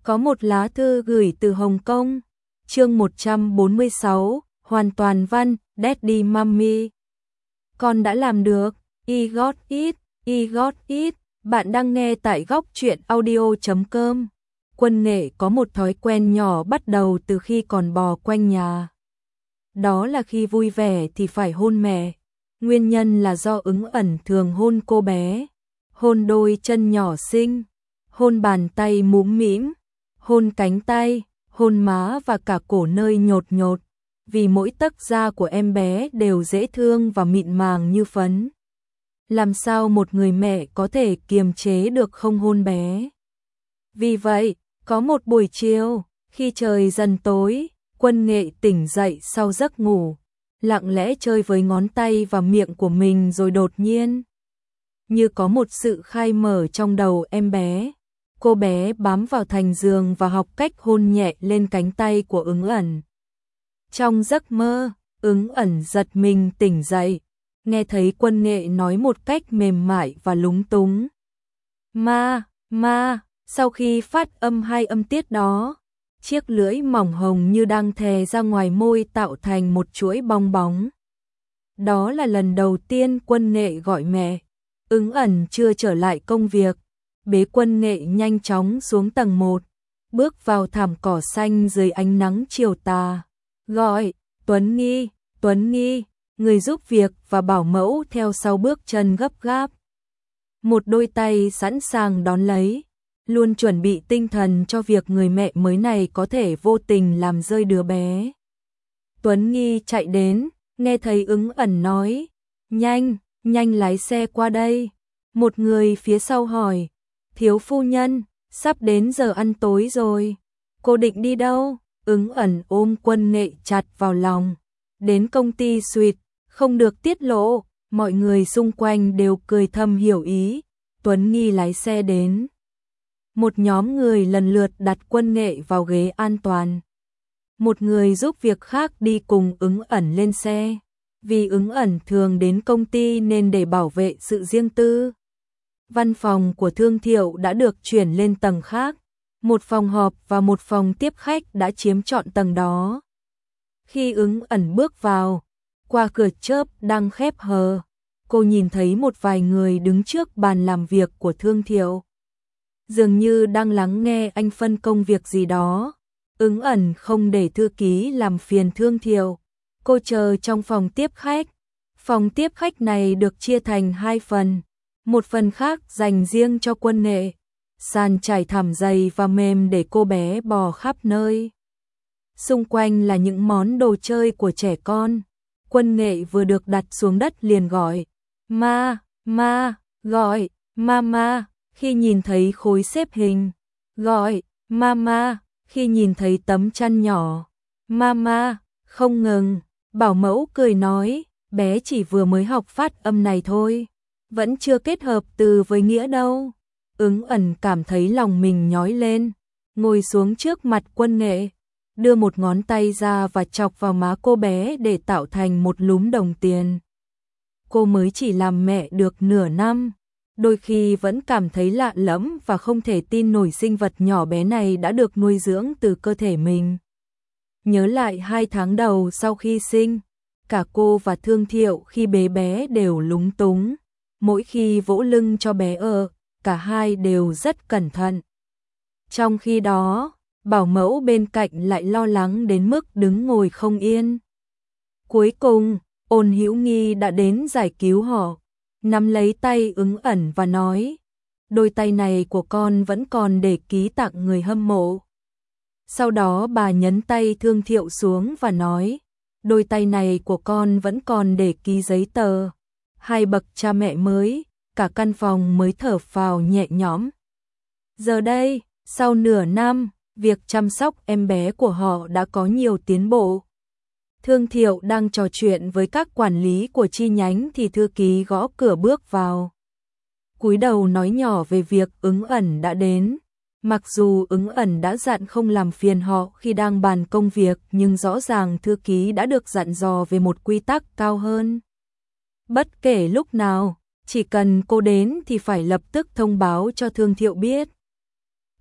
Có một lá thư gửi từ Hồng Kông. Chương 146, hoàn toàn văn, Daddy Mommy. Con đã làm được, I got it, I got it. Bạn đang nghe tại góc truyện audio.com. Quân Nghệ có một thói quen nhỏ bắt đầu từ khi còn bò quanh nhà. Đó là khi vui vẻ thì phải hôn mẹ. Nguyên nhân là do Ứng Ẩn thường hôn cô bé. Hôn đôi chân nhỏ xinh, hôn bàn tay mũm mĩm, hôn cánh tay, hôn má và cả cổ nơi nhột nhột. Vì mỗi tấc da của em bé đều dễ thương và mịn màng như phấn. Làm sao một người mẹ có thể kiềm chế được không hôn bé? Vì vậy, có một buổi chiều, khi trời dần tối, Quân Nghệ tỉnh dậy sau giấc ngủ, lặng lẽ chơi với ngón tay và miệng của mình rồi đột nhiên, như có một sự khai mở trong đầu em bé. Cô bé bám vào thành giường và học cách hôn nhẹ lên cánh tay của Ứng Ẩn. Trong giấc mơ, Ứng Ẩn giật mình tỉnh dậy, nghe thấy Quân Nghệ nói một cách mềm mại và lúng túng. Ma, sau khi phát âm hai âm tiết đó, chiếc lưỡi mỏng hồng như đang thè ra ngoài môi tạo thành một chuỗi bong bóng. Đó là lần đầu tiên Quân Nghệ gọi mẹ. Ứng Ẩn chưa trở lại công việc, bế Quân Nghệ nhanh chóng xuống tầng 1, bước vào thảm cỏ xanh dưới ánh nắng chiều tà. Gọi, Tuấn Nghi, người giúp việc và bảo mẫu theo sau bước chân gấp gáp. Một đôi tay sẵn sàng đón lấy, luôn chuẩn bị tinh thần cho việc người mẹ mới này có thể vô tình làm rơi đứa bé. Tuấn Nghi chạy đến, nghe thấy Ứng Ẩn nói, nhanh lái xe qua đây. Một người phía sau hỏi, thiếu phu nhân, sắp đến giờ ăn tối rồi, cô định đi đâu? Ứng Ẩn ôm Quân Nghệ chặt vào lòng, đến công ty suite, không được tiết lộ. Mọi người xung quanh đều cười thầm hiểu ý. Tuấn Nghi lái xe đến. Một nhóm người lần lượt đặt Quân Nghệ vào ghế an toàn. Một người giúp việc khác đi cùng Ứng Ẩn lên xe. Vì Ứng Ẩn thường đến công ty nên để bảo vệ sự riêng tư, văn phòng của Thương Thiệu đã được chuyển lên tầng khác. Một phòng họp và một phòng tiếp khách đã chiếm trọn tầng đó. Khi Ứng Ẩn bước vào, qua cửa chớp đang khép hờ, cô nhìn thấy một vài người đứng trước bàn làm việc của Thương Thiệu. Dường như đang lắng nghe anh phân công việc gì đó. Ứng Ẩn không để thư ký làm phiền Thương Thiệu. Cô chờ trong phòng tiếp khách. Phòng tiếp khách này được chia thành hai phần. Một phần khác dành riêng cho Quân Nghệ. Sàn trải thảm dày và mềm để cô bé bò khắp nơi. Xung quanh là những món đồ chơi của trẻ con. Quân Nghệ vừa được đặt xuống đất liền gọi, gọi, mama, khi nhìn thấy khối xếp hình, gọi, mama, khi nhìn thấy tấm chăn nhỏ, mama, không ngừng. Bảo mẫu cười nói, bé chỉ vừa mới học phát âm này thôi, vẫn chưa kết hợp từ với nghĩa đâu. Ứng Ẩn cảm thấy lòng mình nhói lên, ngồi xuống trước mặt Quân Nghệ, đưa một ngón tay ra và chọc vào má cô bé để tạo thành một lúm đồng tiền. Cô mới chỉ làm mẹ được nửa năm, đôi khi vẫn cảm thấy lạ lẫm và không thể tin nổi sinh vật nhỏ bé này đã được nuôi dưỡng từ cơ thể mình. Nhớ lại 2 tháng đầu sau khi sinh, cả cô và Thương Thiệu khi bế bé đều lúng túng. Mỗi khi vỗ lưng cho bé cả hai đều rất cẩn thận. Trong khi đó, bảo mẫu bên cạnh lại lo lắng đến mức đứng ngồi không yên. Cuối cùng, Ôn Hữu Nghi đã đến giải cứu họ, nắm lấy tay Ứng Ẩn và nói, đôi tay này của con vẫn còn để ký tặng người hâm mộ. Sau đó bà nhấn tay Thương Thiệu xuống và nói, đôi tay này của con vẫn còn để ký giấy tờ. Hai bậc cha mẹ mới, cả căn phòng mới thở phào nhẹ nhõm. Giờ đây, sau nửa năm, việc chăm sóc em bé của họ đã có nhiều tiến bộ. Thương Thiệu đang trò chuyện với các quản lý của chi nhánh thì thư ký gõ cửa bước vào. Cúi đầu nói nhỏ về việc Ứng Ẩn đã đến. Mặc dù Ứng Ẩn đã dặn không làm phiền họ khi đang bàn công việc, nhưng rõ ràng thư ký đã được dặn dò về một quy tắc cao hơn. Bất kể lúc nào, chỉ cần cô đến thì phải lập tức thông báo cho Thương Thiệu biết.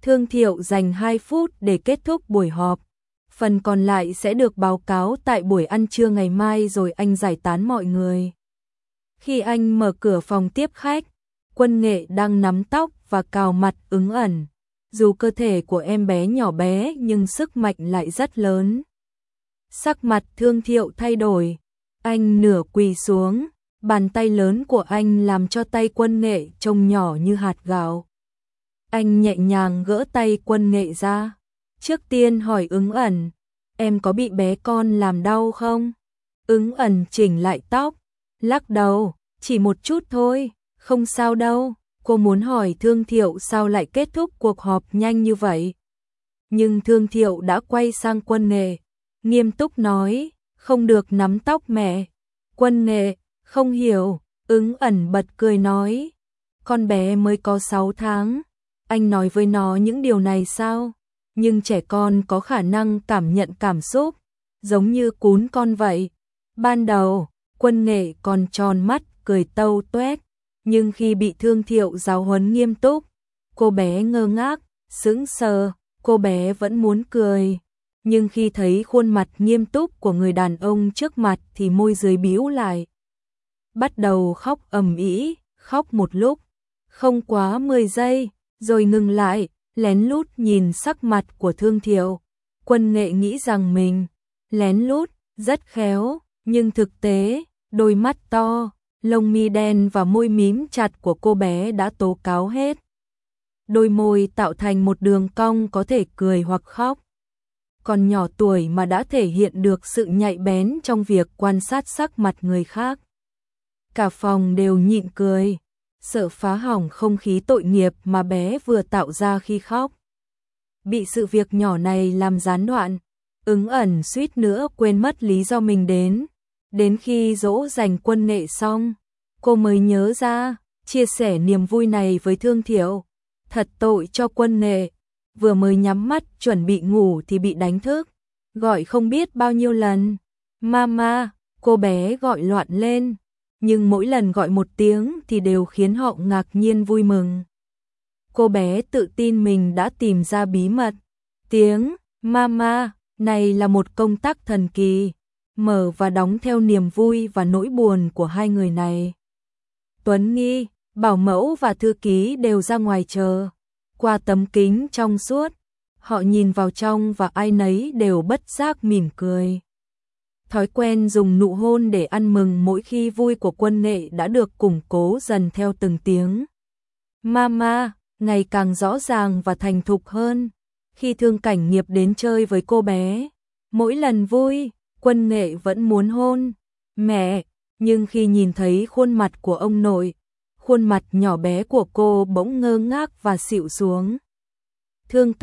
Thương Thiệu dành 2 phút để kết thúc buổi họp. Phần còn lại sẽ được báo cáo tại buổi ăn trưa ngày mai rồi anh giải tán mọi người. Khi anh mở cửa phòng tiếp khách, Quân Nghệ đang nắm tóc và cào mặt Ứng Ẩn. Dù cơ thể của em bé nhỏ bé nhưng sức mạnh lại rất lớn. Sắc mặt Thương Thiệu thay đổi, anh nửa quỳ xuống, bàn tay lớn của anh làm cho tay Quân Nghệ trông nhỏ như hạt gạo. Anh nhẹ nhàng gỡ tay Quân Nghệ ra, trước tiên hỏi Ứng Ẩn, em có bị bé con làm đau không? Ứng Ẩn chỉnh lại tóc, lắc đầu, chỉ một chút thôi, không sao đâu. Cô muốn hỏi Thương Thiệu sao lại kết thúc cuộc họp nhanh như vậy. Nhưng Thương Thiệu đã quay sang Quân Nghệ, nghiêm túc nói, không được nắm tóc mẹ. Quân Nghệ, không hiểu, Ứng Ẩn bật cười nói, con bé mới có 6 tháng, anh nói với nó những điều này sao? Nhưng trẻ con có khả năng cảm nhận cảm xúc, giống như cún con vậy. Ban đầu, Quân Nghệ còn tròn mắt cười tâu tuét, nhưng khi bị Thương Thiệu giáo huấn nghiêm túc, cô bé ngơ ngác, sững sờ, cô bé vẫn muốn cười. Nhưng khi thấy khuôn mặt nghiêm túc của người đàn ông trước mặt thì môi dưới bĩu lại. Bắt đầu khóc ầm ĩ, khóc một lúc, không quá 10 giây, rồi ngừng lại, lén lút nhìn sắc mặt của Thương Thiệu. Quân Nghệ nghĩ rằng mình lén lút, rất khéo, nhưng thực tế, đôi mắt to, lông mi đen và môi mím chặt của cô bé đã tố cáo hết. Đôi môi tạo thành một đường cong có thể cười hoặc khóc. Còn nhỏ tuổi mà đã thể hiện được sự nhạy bén trong việc quan sát sắc mặt người khác. Cả phòng đều nhịn cười, sợ phá hỏng không khí tội nghiệp mà bé vừa tạo ra khi khóc. Bị sự việc nhỏ này làm gián đoạn, Ứng Ẩn suýt nữa quên mất lý do mình đến. Đến khi dỗ dành Quân Nghệ xong, cô mới nhớ ra, chia sẻ niềm vui này với Thương Thiệu. Thật tội cho Quân Nghệ, vừa mới nhắm mắt chuẩn bị ngủ thì bị đánh thức, gọi không biết bao nhiêu lần. Mama, cô bé gọi loạn lên, nhưng mỗi lần gọi một tiếng thì đều khiến họ ngạc nhiên vui mừng. Cô bé tự tin mình đã tìm ra bí mật. Tiếng Mama này là một công tắc thần kỳ, mở và đóng theo niềm vui và nỗi buồn của hai người này. Tuấn Nghi, bảo mẫu và thư ký đều ra ngoài chờ. Qua tấm kính trong suốt, họ nhìn vào trong và ai nấy đều bất giác mỉm cười. Thói quen dùng nụ hôn để ăn mừng mỗi khi vui của Quân Nghệ đã được củng cố dần theo từng tiếng Mama, ngày càng rõ ràng và thành thục hơn. Khi Thương Cảnh Nghiệp đến chơi với cô bé, mỗi lần vui, Quân Nghệ vẫn muốn hôn mẹ, nhưng khi nhìn thấy khuôn mặt của ông nội, khuôn mặt nhỏ bé của cô bỗng ngơ ngác và xịu xuống. Thương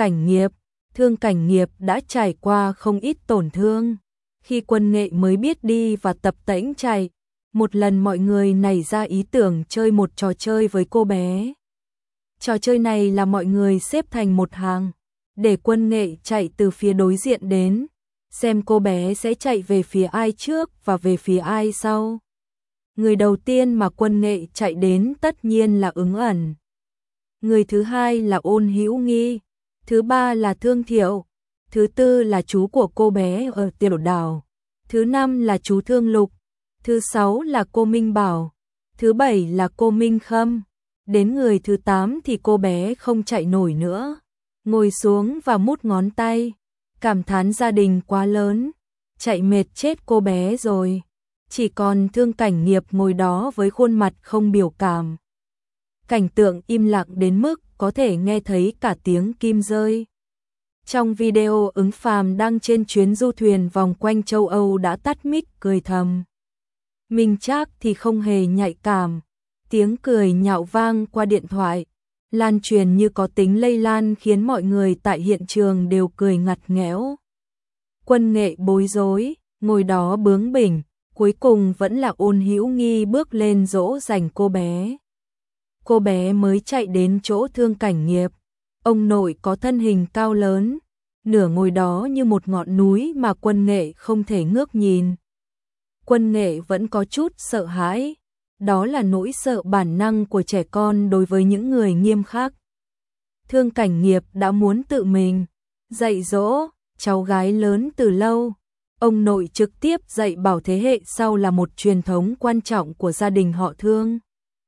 Cảnh Nghiệp đã trải qua không ít tổn thương. Khi Quân Nghệ mới biết đi và tập tễnh chạy, một lần mọi người nảy ra ý tưởng chơi một trò chơi với cô bé. Trò chơi này là mọi người xếp thành một hàng, để Quân Nghệ chạy từ phía đối diện đến, xem cô bé sẽ chạy về phía ai trước và về phía ai sau. Người đầu tiên mà Quân Nghệ chạy đến tất nhiên là Ứng Ẩn. Người thứ hai là Ôn Hữu Nghi, thứ ba là Thương Thiệu, thứ tư là chú của cô bé ở Tiểu Đảo, thứ năm là chú Thương Lục, thứ sáu là cô Minh Bảo, thứ bảy là cô Minh Khâm. Đến người thứ 8 thì cô bé không chạy nổi nữa, ngồi xuống và mút ngón tay, cảm thán gia đình quá lớn, chạy mệt chết cô bé rồi. Chỉ còn Thương Cảnh Nghiệp ngồi đó với khuôn mặt không biểu cảm. Cảnh tượng im lặng đến mức có thể nghe thấy cả tiếng kim rơi. Trong video Ứng Phàm đang trên chuyến du thuyền vòng quanh châu Âu đã tắt mic cười thầm. Minh Trác thì không hề nhạy cảm. Tiếng cười nhạo vang qua điện thoại, lan truyền như có tính lây lan khiến mọi người tại hiện trường đều cười ngặt nghẽo. Quân Nghệ bối rối, ngồi đó bướng bỉnh, cuối cùng vẫn là Ôn Hữu Nghi bước lên dỗ dành cô bé. Cô bé mới chạy đến chỗ Thương Cảnh Nghiệp. Ông nội có thân hình cao lớn, nửa ngồi đó như một ngọn núi mà Quân Nghệ không thể ngước nhìn. Quân Nghệ vẫn có chút sợ hãi. Đó là nỗi sợ bản năng của trẻ con đối với những người nghiêm khắc. Thương Cảnh Nghiệp đã muốn tự mình dạy dỗ cháu gái lớn từ lâu. Ông nội trực tiếp dạy bảo thế hệ sau là một truyền thống quan trọng của gia đình họ Thương.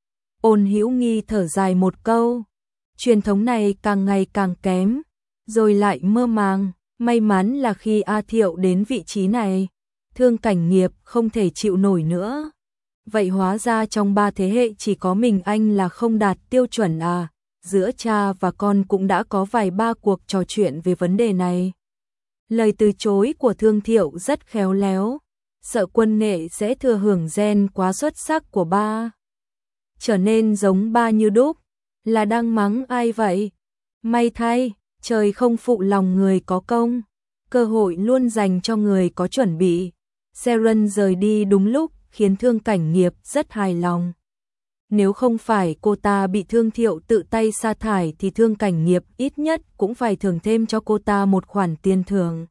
Ôn Hữu Nghi thở dài một câu, truyền thống này càng ngày càng kém, rồi lại mơ màng. May mắn là khi A Thiệu đến vị trí này, Thương Cảnh Nghiệp không thể chịu nổi nữa. Vậy hóa ra trong 3 thế hệ chỉ có mình anh là không đạt tiêu chuẩn à? Giữa cha và con cũng đã có vài ba cuộc trò chuyện về vấn đề này. Lời từ chối của Thương Thiệu rất khéo léo, sợ Quân Nghệ sẽ thừa hưởng gen quá xuất sắc của ba, trở nên giống ba như đúc. Là đang mắng ai vậy? May thay, trời không phụ lòng người có công, cơ hội luôn dành cho người có chuẩn bị. Seren rời đi đúng lúc khiến Thương Cảnh Nghiệp rất hài lòng. Nếu không phải cô ta bị Thương Thiệu tự tay sa thải thì Thương Cảnh Nghiệp ít nhất cũng phải thưởng thêm cho cô ta một khoản tiền thưởng.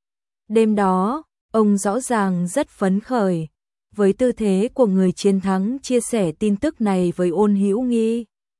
Đêm đó, ông rõ ràng rất phấn khởi, với tư thế của người chiến thắng chia sẻ tin tức này với Ôn Hữu Nghi.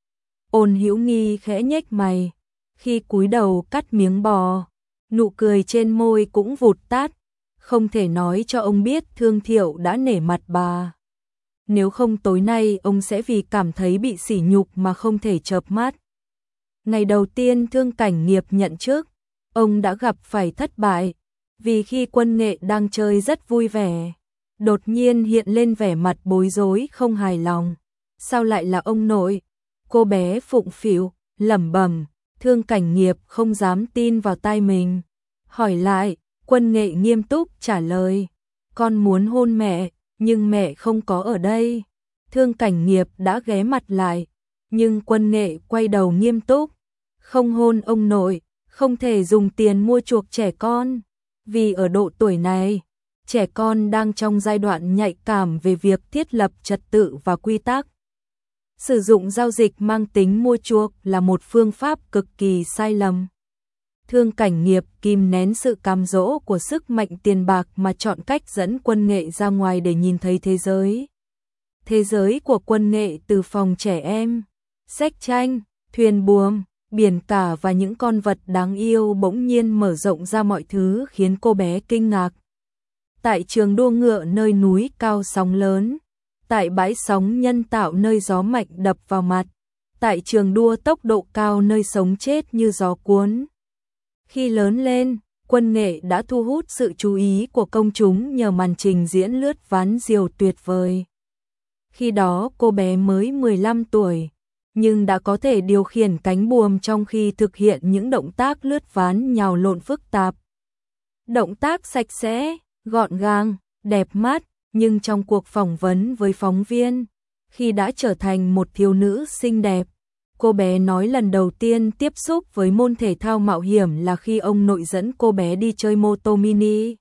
Ôn Hữu Nghi khẽ nhếch mày, khi cúi đầu cắt miếng bò, nụ cười trên môi cũng vụt tắt, không thể nói cho ông biết Thương Thiệu đã nể mặt bà. Nếu không tối nay ông sẽ vì cảm thấy bị sỉ nhục mà không thể chợp mắt. Ngày đầu tiên Thương Cảnh Nghiệp nhận chức, ông đã gặp phải thất bại, vì khi Quân Nghệ đang chơi rất vui vẻ, đột nhiên hiện lên vẻ mặt bối rối không hài lòng. Sao lại là ông nội? Cô bé phụng phịu, lẩm bẩm. Thương Cảnh Nghiệp không dám tin vào tai mình. Hỏi lại, Quân Nghệ nghiêm túc trả lời, con muốn hôn mẹ, nhưng mẹ không có ở đây. Thương Cảnh Nghiệp đã ghé mặt lại, nhưng Quân Nghệ quay đầu nghiêm túc, không hôn ông nội, không thể dùng tiền mua chuộc trẻ con, vì ở độ tuổi này, trẻ con đang trong giai đoạn nhạy cảm về việc thiết lập trật tự và quy tắc. Sử dụng giao dịch mang tính mua chuộc là một phương pháp cực kỳ sai lầm. Thương Cảnh Nghiệp kìm nén sự cám dỗ của sức mạnh tiền bạc mà chọn cách dẫn Quân Nghệ ra ngoài để nhìn thấy thế giới. Thế giới của Quân Nghệ từ phòng trẻ em, sách tranh, thuyền buồm, biển cả và những con vật đáng yêu bỗng nhiên mở rộng ra mọi thứ khiến cô bé kinh ngạc. Tại trường đua ngựa nơi núi cao sóng lớn, tại bãi sóng nhân tạo nơi gió mạnh đập vào mặt, tại trường đua tốc độ cao nơi sống chết như gió cuốn. Khi lớn lên, Quân Nghệ đã thu hút sự chú ý của công chúng nhờ màn trình diễn lướt ván diều tuyệt vời. Khi đó cô bé mới 15 tuổi, nhưng đã có thể điều khiển cánh buồm trong khi thực hiện những động tác lướt ván nhào lộn phức tạp. Động tác sạch sẽ, gọn gàng, đẹp mắt, nhưng trong cuộc phỏng vấn với phóng viên, khi đã trở thành một thiếu nữ xinh đẹp, cô bé nói lần đầu tiên tiếp xúc với môn thể thao mạo hiểm là khi ông nội dẫn cô bé đi chơi mô tô mini.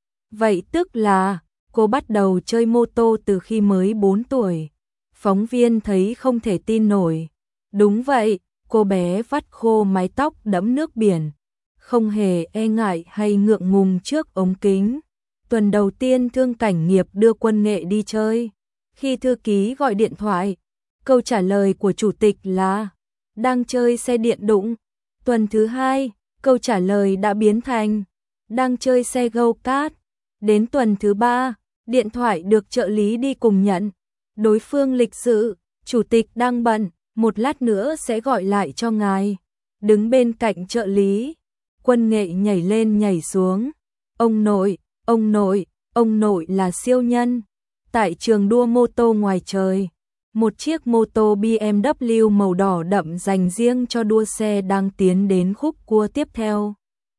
Vậy tức là cô bắt đầu chơi mô tô từ khi mới 4 tuổi. Phóng viên thấy không thể tin nổi. Đúng vậy, cô bé vắt khô mái tóc đẫm nước biển, không hề e ngại hay ngượng ngùng trước ống kính. Tuần đầu tiên Thương Cảnh Nghiệp đưa Quân Nghệ đi chơi. Khi thư ký gọi điện thoại, câu trả lời của chủ tịch là đang chơi xe điện đụng. Tuần thứ hai, câu trả lời đã biến thành đang chơi xe go-kart. Đến tuần thứ ba, điện thoại được trợ lý đi cùng nhận. Đối phương lịch sự, chủ tịch đang bận, một lát nữa sẽ gọi lại cho ngài. Đứng bên cạnh trợ lý, Quân Nghệ nhảy lên nhảy xuống. Ông nội, ông nội, ông nội là siêu nhân. Tại trường đua mô tô ngoài trời, một chiếc mô tô BMW màu đỏ đậm dành riêng cho đua xe đang tiến đến khúc cua tiếp theo.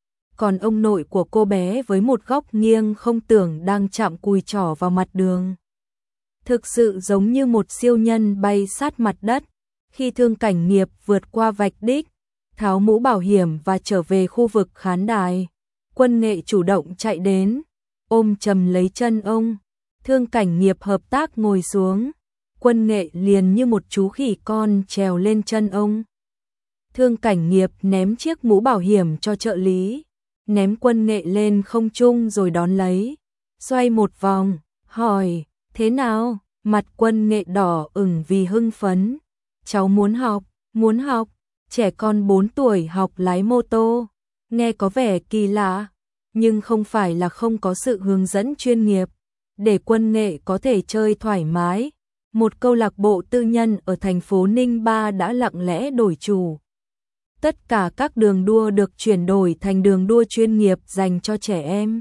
Còn ông nội của cô bé với một góc nghiêng không tưởng đang chạm cùi trỏ vào mặt đường. Thực sự giống như một siêu nhân bay sát mặt đất. Khi Thương Cảnh Nghiệp vượt qua vạch đích, tháo mũ bảo hiểm và trở về khu vực khán đài, Quân Nghệ chủ động chạy đến, ôm chầm lấy chân ông. Thương Cảnh Nghiệp hợp tác ngồi xuống, Quân Nghệ liền như một chú khỉ con trèo lên chân ông. Thương Cảnh Nghiệp ném chiếc mũ bảo hiểm cho trợ lý, ném Quân Nghệ lên không trung rồi đón lấy, xoay một vòng, hỏi, thế nào? Mặt Quân Nghệ đỏ ửng vì hưng phấn. Cháu muốn học, trẻ con 4 tuổi học lái mô tô, nghe có vẻ kỳ lạ, nhưng không phải là không có sự hướng dẫn chuyên nghiệp, để Quân Nghệ có thể chơi thoải mái. Một câu lạc bộ tư nhân ở thành phố Ninh Ba đã lặng lẽ đổi chủ. Tất cả các đường đua được chuyển đổi thành đường đua chuyên nghiệp dành cho trẻ em.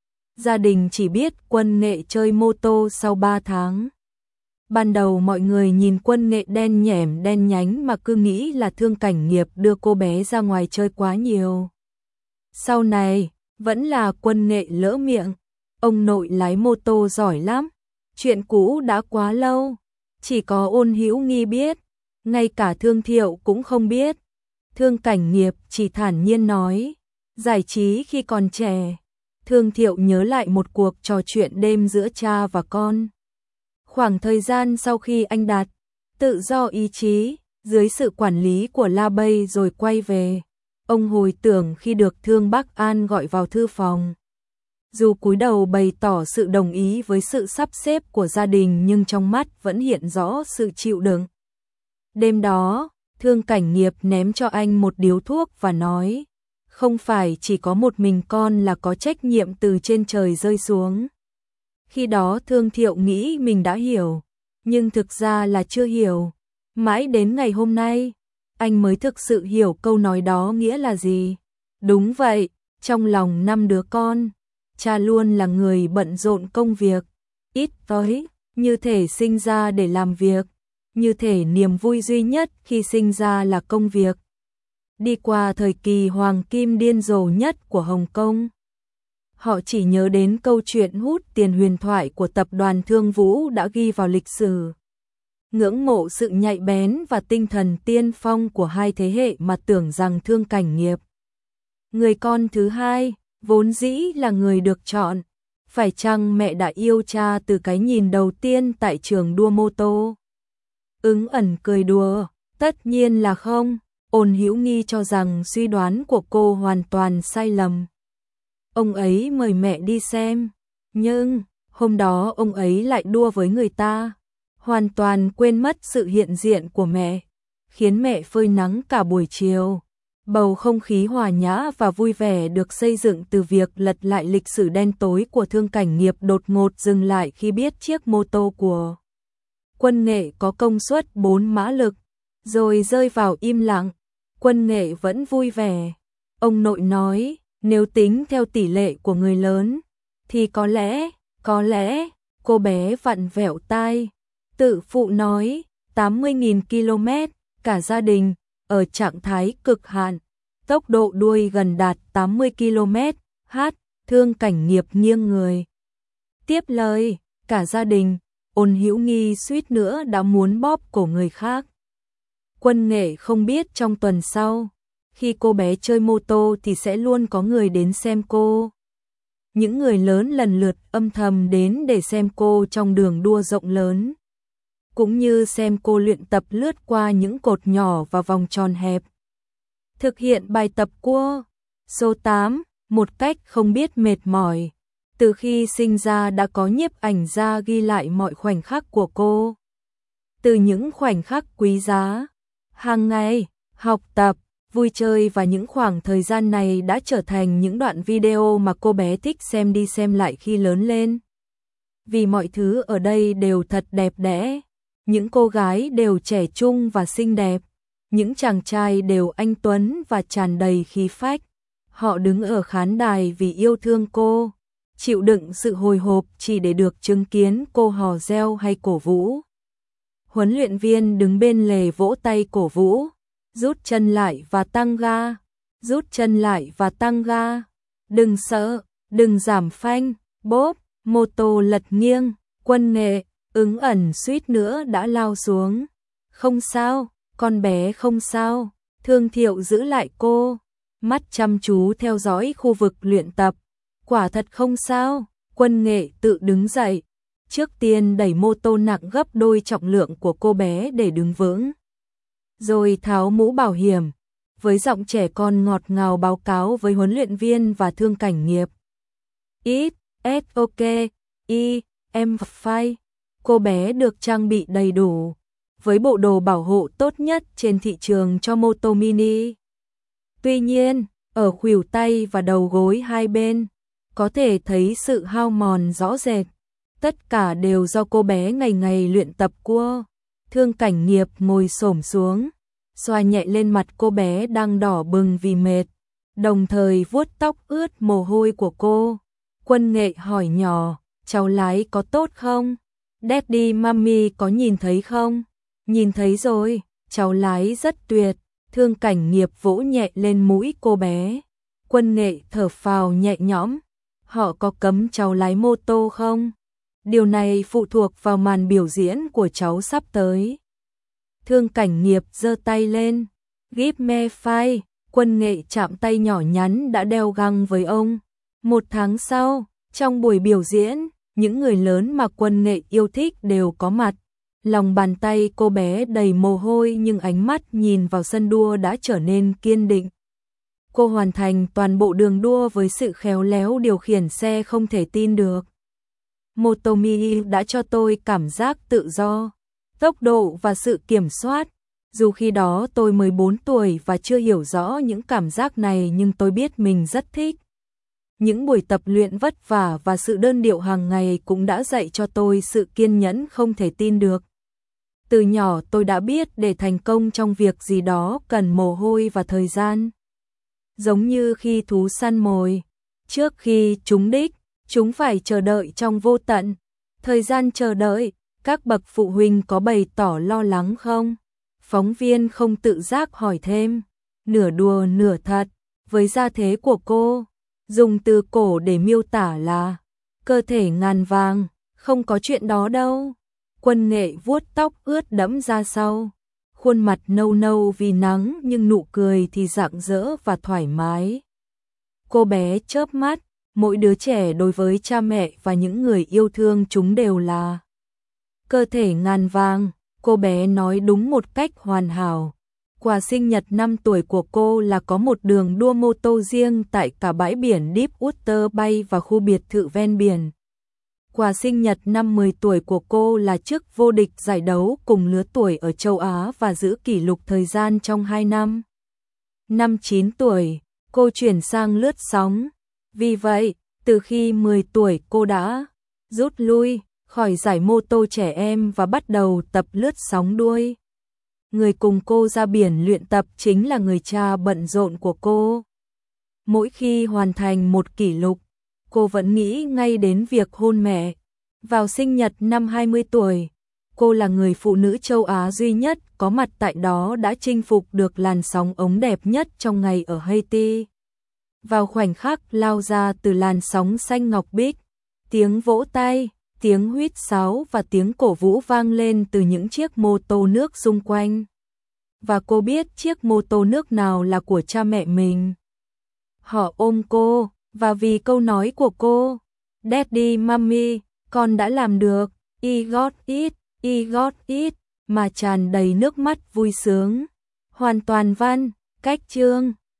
Gia đình chỉ biết Quân Nghệ chơi mô tô sau 3 tháng. Ban đầu mọi người nhìn Quân Nghệ đen nhẻm đen nhánh mà cứ nghĩ là Thương Cảnh Nghiệp đưa cô bé ra ngoài chơi quá nhiều. Sau này, vẫn là Quân Nghệ lỡ miệng. Ông nội lái mô tô giỏi lắm. Chuyện cũ đã quá lâu, chỉ có Ôn Hữu Nghi biết, ngay cả Thương Thiệu cũng không biết. Thương Cảnh Nghiệp chỉ thản nhiên nói, giải trí khi còn trẻ. Thương Thiệu nhớ lại một cuộc trò chuyện đêm giữa cha và con. Khoảng thời gian sau khi anh đạt tự do ý chí, dưới sự quản lý của La Bay rồi quay về, ông hồi tưởng khi được Thương Bắc An gọi vào thư phòng. Dù cúi đầu bày tỏ sự đồng ý với sự sắp xếp của gia đình nhưng trong mắt vẫn hiện rõ sự chịu đựng. Đêm đó, Thương Cảnh Nghiệp ném cho anh một điếu thuốc và nói, không phải chỉ có một mình con là có trách nhiệm từ trên trời rơi xuống. Khi đó Thương Thiệu nghĩ mình đã hiểu, nhưng thực ra là chưa hiểu. Mãi đến ngày hôm nay, anh mới thực sự hiểu câu nói đó nghĩa là gì. Đúng vậy, trong lòng 5 đứa con, cha luôn là người bận rộn công việc, ít tới, như thể sinh ra để làm việc, như thể niềm vui duy nhất khi sinh ra là công việc. Đi qua thời kỳ hoàng kim điên rồ nhất của Hồng Kông, họ chỉ nhớ đến câu chuyện hút tiền huyền thoại của tập đoàn Thương Vũ đã ghi vào lịch sử. Ngưỡng mộ sự nhạy bén và tinh thần tiên phong của hai thế hệ mà tưởng rằng Thương Cảnh Nghiệp, người con thứ hai, vốn dĩ là người được chọn. Phải chăng mẹ đã yêu cha từ cái nhìn đầu tiên tại trường đua mô tô? Ứng ẩn cười đùa, tất nhiên là không. Ôn Hữu Nghi cho rằng suy đoán của cô hoàn toàn sai lầm. Ông ấy mời mẹ đi xem, nhưng hôm đó ông ấy lại đua với người ta, hoàn toàn quên mất sự hiện diện của mẹ, khiến mẹ phơi nắng cả buổi chiều. Bầu không khí hòa nhã và vui vẻ được xây dựng từ việc lật lại lịch sử đen tối của Thương Cảnh Nghiệp đột ngột dừng lại khi biết chiếc mô tô của Quân Nghệ có công suất 4 mã lực, rồi rơi vào im lặng. Quân Nghệ vẫn vui vẻ. Ông nội nói, nếu tính theo tỷ lệ của người lớn, thì có lẽ, cô bé vặn vẹo tai. Tự phụ nói, 80.000 km, cả gia đình, ở trạng thái cực hạn, tốc độ đuôi gần đạt 80 km/h. Thương Cảnh Nghiệp nghiêng người tiếp lời, cả gia đình. Ôn Hữu Nghi suýt nữa đã muốn bóp cổ người khác. Quân Nghệ không biết trong tuần sau, khi cô bé chơi mô tô thì sẽ luôn có người đến xem cô. Những người lớn lần lượt âm thầm đến để xem cô trong đường đua rộng lớn, cũng như xem cô luyện tập lướt qua những cột nhỏ và vòng tròn hẹp. Thực hiện bài tập cua số 8 một cách không biết mệt mỏi. Từ khi sinh ra đã có nhiếp ảnh gia ghi lại mọi khoảnh khắc của cô. Từ những khoảnh khắc quý giá, hàng ngày, học tập, vui chơi và những khoảng thời gian này đã trở thành những đoạn video mà cô bé thích xem đi xem lại khi lớn lên. Vì mọi thứ ở đây đều thật đẹp đẽ, những cô gái đều trẻ trung và xinh đẹp, những chàng trai đều anh tuấn và tràn đầy khí phách. Họ đứng ở khán đài vì yêu thương cô, chịu đựng sự hồi hộp chỉ để được chứng kiến cô hò reo hay cổ vũ. Huấn luyện viên đứng bên lề vỗ tay cổ vũ, rút chân lại và tăng ga, rút chân lại và tăng ga. Đừng sợ, đừng giảm phanh, bốp, mô tô lật nghiêng. Quân Nghệ, Ứng ẩn suýt nữa đã lao xuống. Không sao, con bé không sao. Thương Thiệu giữ lại cô, mắt chăm chú theo dõi khu vực luyện tập. Quả thật không sao. Quân Nghệ tự đứng dậy, trước tiên đẩy mô tô nặng gấp đôi trọng lượng của cô bé để đứng vững, rồi tháo mũ bảo hiểm, với giọng trẻ con ngọt ngào báo cáo với huấn luyện viên và Thương Cảnh Nghiệp. OK, em phai. Cô bé được trang bị đầy đủ, với bộ đồ bảo hộ tốt nhất trên thị trường cho mô tô mini. Tuy nhiên, ở khuỷu tay và đầu gối hai bên, có thể thấy sự hao mòn rõ rệt. Tất cả đều do cô bé ngày ngày luyện tập cua. Thương Cảnh Nghiệp ngồi xổm xuống, xoa nhẹ lên mặt cô bé đang đỏ bừng vì mệt, đồng thời vuốt tóc ướt mồ hôi của cô. Quân Nghệ hỏi nhỏ, cháu lái có tốt không? Daddy Mummy có nhìn thấy không? Nhìn thấy rồi, cháu lái rất tuyệt. Thương Cảnh Nghiệp vỗ nhẹ lên mũi cô bé. Quân Nghệ thở phào nhẹ nhõm. Họ có cấm cháu lái mô tô không? Điều này phụ thuộc vào màn biểu diễn của cháu sắp tới. Thương Cảnh Nghiệp giơ tay lên. Give me five. Quân Nghệ chạm tay nhỏ nhắn đã đeo găng với ông. 1 tháng sau, trong buổi biểu diễn, những người lớn mà Quân Nghệ yêu thích đều có mặt. Lòng bàn tay cô bé đầy mồ hôi nhưng ánh mắt nhìn vào sân đua đã trở nên kiên định. Cô hoàn thành toàn bộ đường đua với sự khéo léo điều khiển xe không thể tin được. Motomi đã cho tôi cảm giác tự do, tốc độ và sự kiểm soát. Dù khi đó tôi mới 4 tuổi và chưa hiểu rõ những cảm giác này nhưng tôi biết mình rất thích. Những buổi tập luyện vất vả và sự đơn điệu hàng ngày cũng đã dạy cho tôi sự kiên nhẫn không thể tin được. Từ nhỏ tôi đã biết để thành công trong việc gì đó cần mồ hôi và thời gian. Giống như khi thú săn mồi, trước khi trúng đích, chúng phải chờ đợi trong vô tận. Thời gian chờ đợi, các bậc phụ huynh có bày tỏ lo lắng không? Phóng viên không tự giác hỏi thêm, nửa đùa nửa thật, với gia thế của cô, dùng từ cổ để miêu tả là cơ thể ngàn vàng, không có chuyện đó đâu. Quân Nghệ vuốt tóc ướt đẫm ra sau, khuôn mặt nâu nâu vì nắng nhưng nụ cười thì rạng rỡ và thoải mái. Cô bé chớp mắt, mỗi đứa trẻ đối với cha mẹ và những người yêu thương chúng đều là cơ thể ngàn vàng. Cô bé nói đúng một cách hoàn hảo. Quà sinh nhật 5 tuổi của cô là có một đường đua mô tô riêng tại cả bãi biển Deepwater Bay và khu biệt thự ven biển. Quà sinh nhật năm 10 tuổi của cô là chức vô địch giải đấu cùng lứa tuổi ở châu Á và giữ kỷ lục thời gian trong 2 năm. Năm 9 tuổi, cô chuyển sang lướt sóng. Vì vậy, từ khi 10 tuổi cô đã rút lui khỏi giải mô tô trẻ em và bắt đầu tập lướt sóng đuôi. Người cùng cô ra biển luyện tập chính là người cha bận rộn của cô. Mỗi khi hoàn thành một kỷ lục, cô vẫn nghĩ ngay đến việc hôn mẹ. Vào sinh nhật năm 20 tuổi, cô là người phụ nữ châu Á duy nhất có mặt tại đó đã chinh phục được làn sóng ống đẹp nhất trong ngày ở Haiti. Vào khoảnh khắc lao ra từ làn sóng xanh ngọc bích, tiếng vỗ tay, tiếng huýt sáo và tiếng cổ vũ vang lên từ những chiếc mô tô nước xung quanh. Và cô biết chiếc mô tô nước nào là của cha mẹ mình. Họ ôm cô, và vì câu nói của cô, Daddy Mommy, con đã làm được, I got it, mà tràn đầy nước mắt vui sướng. Hoàn toàn văn, cách chương.